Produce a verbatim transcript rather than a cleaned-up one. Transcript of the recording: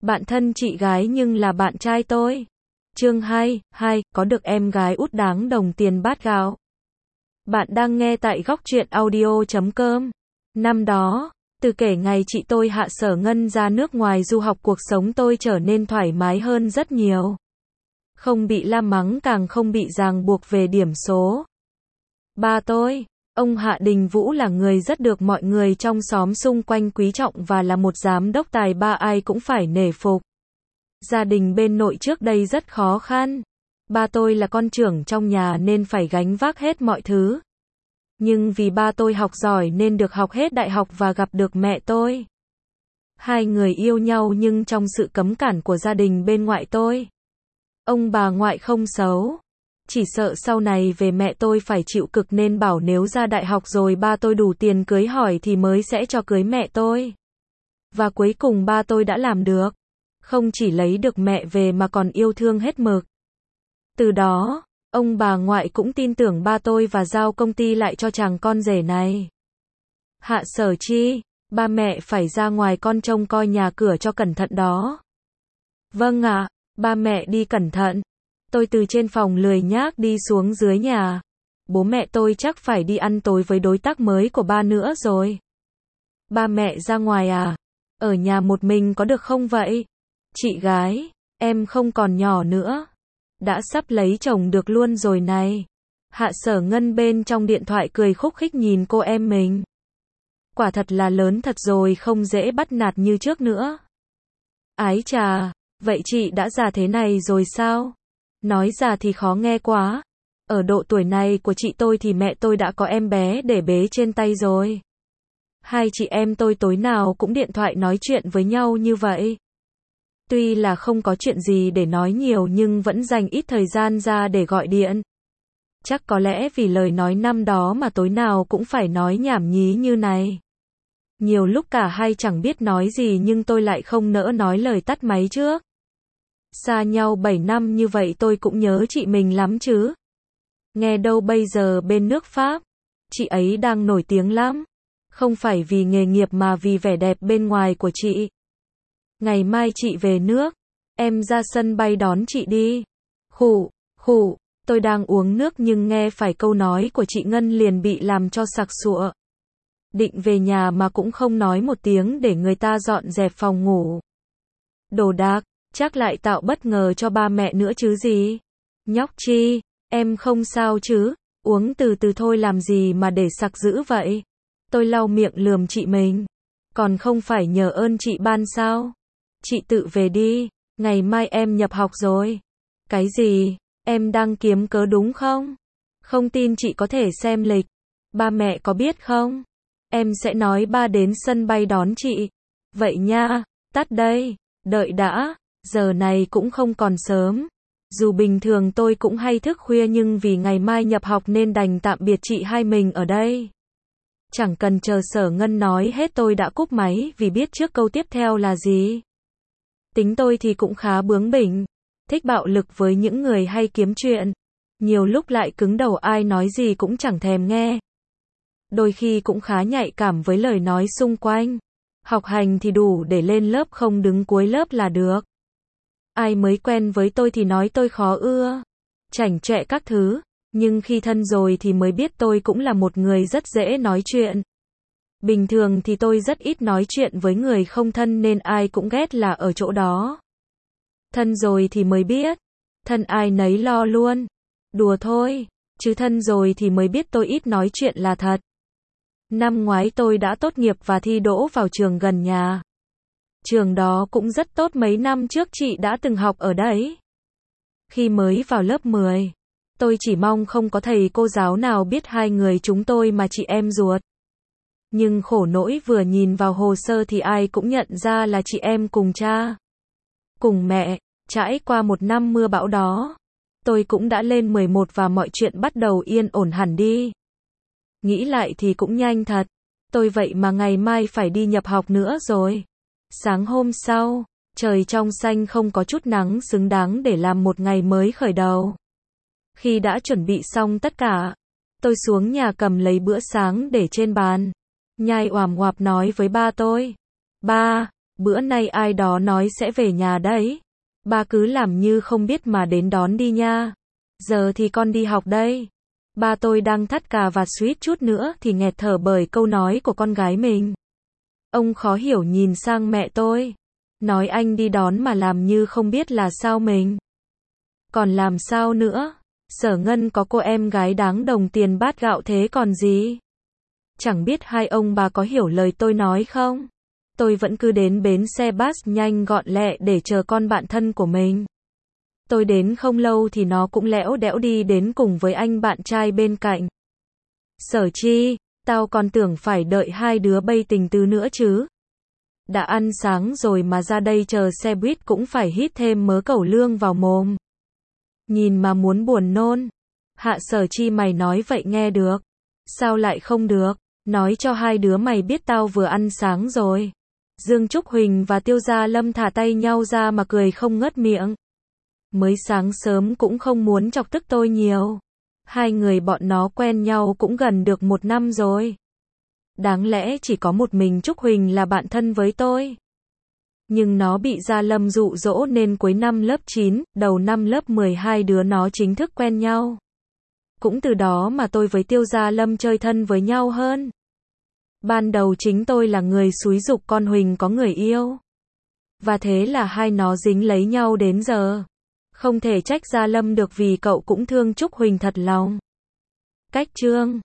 Bạn thân chị gái nhưng là bạn trai tôi. Chương hai, hai, có được em gái út đáng đồng tiền bát gạo. Bạn đang nghe tại góc truyện audio chấm com. Năm đó, từ kể ngày chị tôi Hạ Sở Ngân ra nước ngoài du học, cuộc sống tôi trở nên thoải mái hơn rất nhiều. Không bị la mắng, càng không bị ràng buộc về điểm số. Ba tôi, ông Hạ Đình Vũ, là người rất được mọi người trong xóm xung quanh quý trọng và là một giám đốc tài ba ai cũng phải nể phục. Gia đình bên nội trước đây rất khó khăn. Ba tôi là con trưởng trong nhà nên phải gánh vác hết mọi thứ. Nhưng vì ba tôi học giỏi nên được học hết đại học và gặp được mẹ tôi. Hai người yêu nhau nhưng trong sự cấm cản của gia đình bên ngoại tôi. Ông bà ngoại không xấu, chỉ sợ sau này về mẹ tôi phải chịu cực nên bảo nếu ra đại học rồi ba tôi đủ tiền cưới hỏi thì mới sẽ cho cưới mẹ tôi. Và cuối cùng ba tôi đã làm được. Không chỉ lấy được mẹ về mà còn yêu thương hết mực. Từ đó, ông bà ngoại cũng tin tưởng ba tôi và giao công ty lại cho chàng con rể này. Hạ Sở Chi, ba mẹ phải ra ngoài con trông coi nhà cửa cho cẩn thận đó. Vâng ạ, ba mẹ đi cẩn thận. Tôi từ trên phòng lười nhác đi xuống dưới nhà. Bố mẹ tôi chắc phải đi ăn tối với đối tác mới của ba nữa rồi. Ba mẹ ra ngoài à? Ở nhà một mình có được không vậy? Chị gái, em không còn nhỏ nữa. Đã sắp lấy chồng được luôn rồi này. Hạ Sở Ngân bên trong điện thoại cười khúc khích nhìn cô em mình. Quả thật là lớn thật rồi, không dễ bắt nạt như trước nữa. Ái chà, vậy chị đã già thế này rồi sao? Nói già thì khó nghe quá. Ở độ tuổi này của chị tôi thì mẹ tôi đã có em bé để bế trên tay rồi. Hai chị em tôi tối nào cũng điện thoại nói chuyện với nhau như vậy. Tuy là không có chuyện gì để nói nhiều nhưng vẫn dành ít thời gian ra để gọi điện. Chắc có lẽ vì lời nói năm đó mà tối nào cũng phải nói nhảm nhí như này. Nhiều lúc cả hai chẳng biết nói gì nhưng tôi lại không nỡ nói lời tắt máy trước. Xa nhau bảy năm như vậy tôi cũng nhớ chị mình lắm chứ. Nghe đâu bây giờ bên nước Pháp, chị ấy đang nổi tiếng lắm. Không phải vì nghề nghiệp mà vì vẻ đẹp bên ngoài của chị. Ngày mai chị về nước, em ra sân bay đón chị đi. Khụ, khụ, tôi đang uống nước nhưng nghe phải câu nói của chị Ngân liền bị làm cho sặc sụa. Định về nhà mà cũng không nói một tiếng để người ta dọn dẹp phòng ngủ. Đồ đạc, chắc lại tạo bất ngờ cho ba mẹ nữa chứ gì. Nhóc Chi, em không sao chứ, uống từ từ thôi làm gì mà để sặc dữ vậy. Tôi lau miệng lườm chị mình. Còn không phải nhờ ơn chị ban sao? Chị tự về đi, ngày mai em nhập học rồi. Cái gì? Em đang kiếm cớ đúng không? Không tin chị có thể xem lịch. Ba mẹ có biết không? Em sẽ nói ba đến sân bay đón chị. Vậy nha, tắt đây, đợi đã, giờ này cũng không còn sớm. Dù bình thường tôi cũng hay thức khuya nhưng vì ngày mai nhập học nên đành tạm biệt chị hai mình ở đây. Chẳng cần chờ Sở Ngân nói hết tôi đã cúp máy vì biết trước câu tiếp theo là gì. Tính tôi thì cũng khá bướng bỉnh, thích bạo lực với những người hay kiếm chuyện. Nhiều lúc lại cứng đầu, ai nói gì cũng chẳng thèm nghe. Đôi khi cũng khá nhạy cảm với lời nói xung quanh. Học hành thì đủ để lên lớp, không đứng cuối lớp là được. Ai mới quen với tôi thì nói tôi khó ưa, chảnh chọe các thứ. Nhưng khi thân rồi thì mới biết tôi cũng là một người rất dễ nói chuyện. Bình thường thì tôi rất ít nói chuyện với người không thân nên ai cũng ghét là ở chỗ đó. Thân rồi thì mới biết. Thân ai nấy lo luôn. Đùa thôi. Chứ thân rồi thì mới biết tôi ít nói chuyện là thật. Năm ngoái tôi đã tốt nghiệp và thi đỗ vào trường gần nhà. Trường đó cũng rất tốt, mấy năm trước chị đã từng học ở đấy. Khi mới vào lớp mười, tôi chỉ mong không có thầy cô giáo nào biết hai người chúng tôi mà chị em ruột. Nhưng khổ nỗi vừa nhìn vào hồ sơ thì ai cũng nhận ra là chị em cùng cha, cùng mẹ. Trải qua một năm mưa bão đó, tôi cũng đã lên mười một và mọi chuyện bắt đầu yên ổn hẳn đi. Nghĩ lại thì cũng nhanh thật. Tôi vậy mà ngày mai phải đi nhập học nữa rồi. Sáng hôm sau, trời trong xanh không có chút nắng, xứng đáng để làm một ngày mới khởi đầu. Khi đã chuẩn bị xong tất cả, tôi xuống nhà cầm lấy bữa sáng để trên bàn. Nhai oàm oạp nói với ba tôi. Ba, Bữa nay ai đó nói sẽ về nhà đấy. Ba cứ làm như không biết mà đến đón đi nha. Giờ thì con đi học đây. Ba tôi đang thắt cà vạt suýt chút nữa thì nghẹt thở bởi câu nói của con gái mình. Ông khó hiểu nhìn sang mẹ tôi. Nói anh đi đón mà làm như không biết là sao mình. Còn làm sao nữa? Sở Ngân có cô em gái đáng đồng tiền bát gạo thế còn gì? Chẳng biết hai ông bà có hiểu lời tôi nói không? Tôi vẫn cứ đến bến xe bus nhanh gọn lẹ để chờ con bạn thân của mình. Tôi đến không lâu thì nó cũng lẽo đẽo đi đến cùng với anh bạn trai bên cạnh. Sở Chi, tao còn tưởng phải đợi hai đứa bay tình tứ nữa chứ. Đã ăn sáng rồi mà ra đây chờ xe buýt cũng phải hít thêm mớ cẩu lương vào mồm. Nhìn mà muốn buồn nôn. Hạ Sở Chi mày nói vậy nghe được. Sao lại không được? Nói cho hai đứa mày biết tao vừa ăn sáng rồi. Dương Trúc Huỳnh và Tiêu Gia Lâm thả tay nhau ra mà cười không ngớt miệng. Mới sáng sớm cũng không muốn chọc tức tôi nhiều. Hai người bọn nó quen nhau cũng gần được một năm rồi. Đáng lẽ chỉ có một mình Trúc Huỳnh là bạn thân với tôi. Nhưng nó bị Gia Lâm dụ dỗ nên cuối năm lớp chín, đầu năm lớp mười hai đứa nó chính thức quen nhau. Cũng từ đó mà tôi với Tiêu Gia Lâm chơi thân với nhau hơn. Ban đầu chính tôi là người xúi giục con Huỳnh có người yêu. Và thế là hai nó dính lấy nhau đến giờ. Không thể trách Gia Lâm được vì cậu cũng thương Trúc Huỳnh thật lòng. Cách chương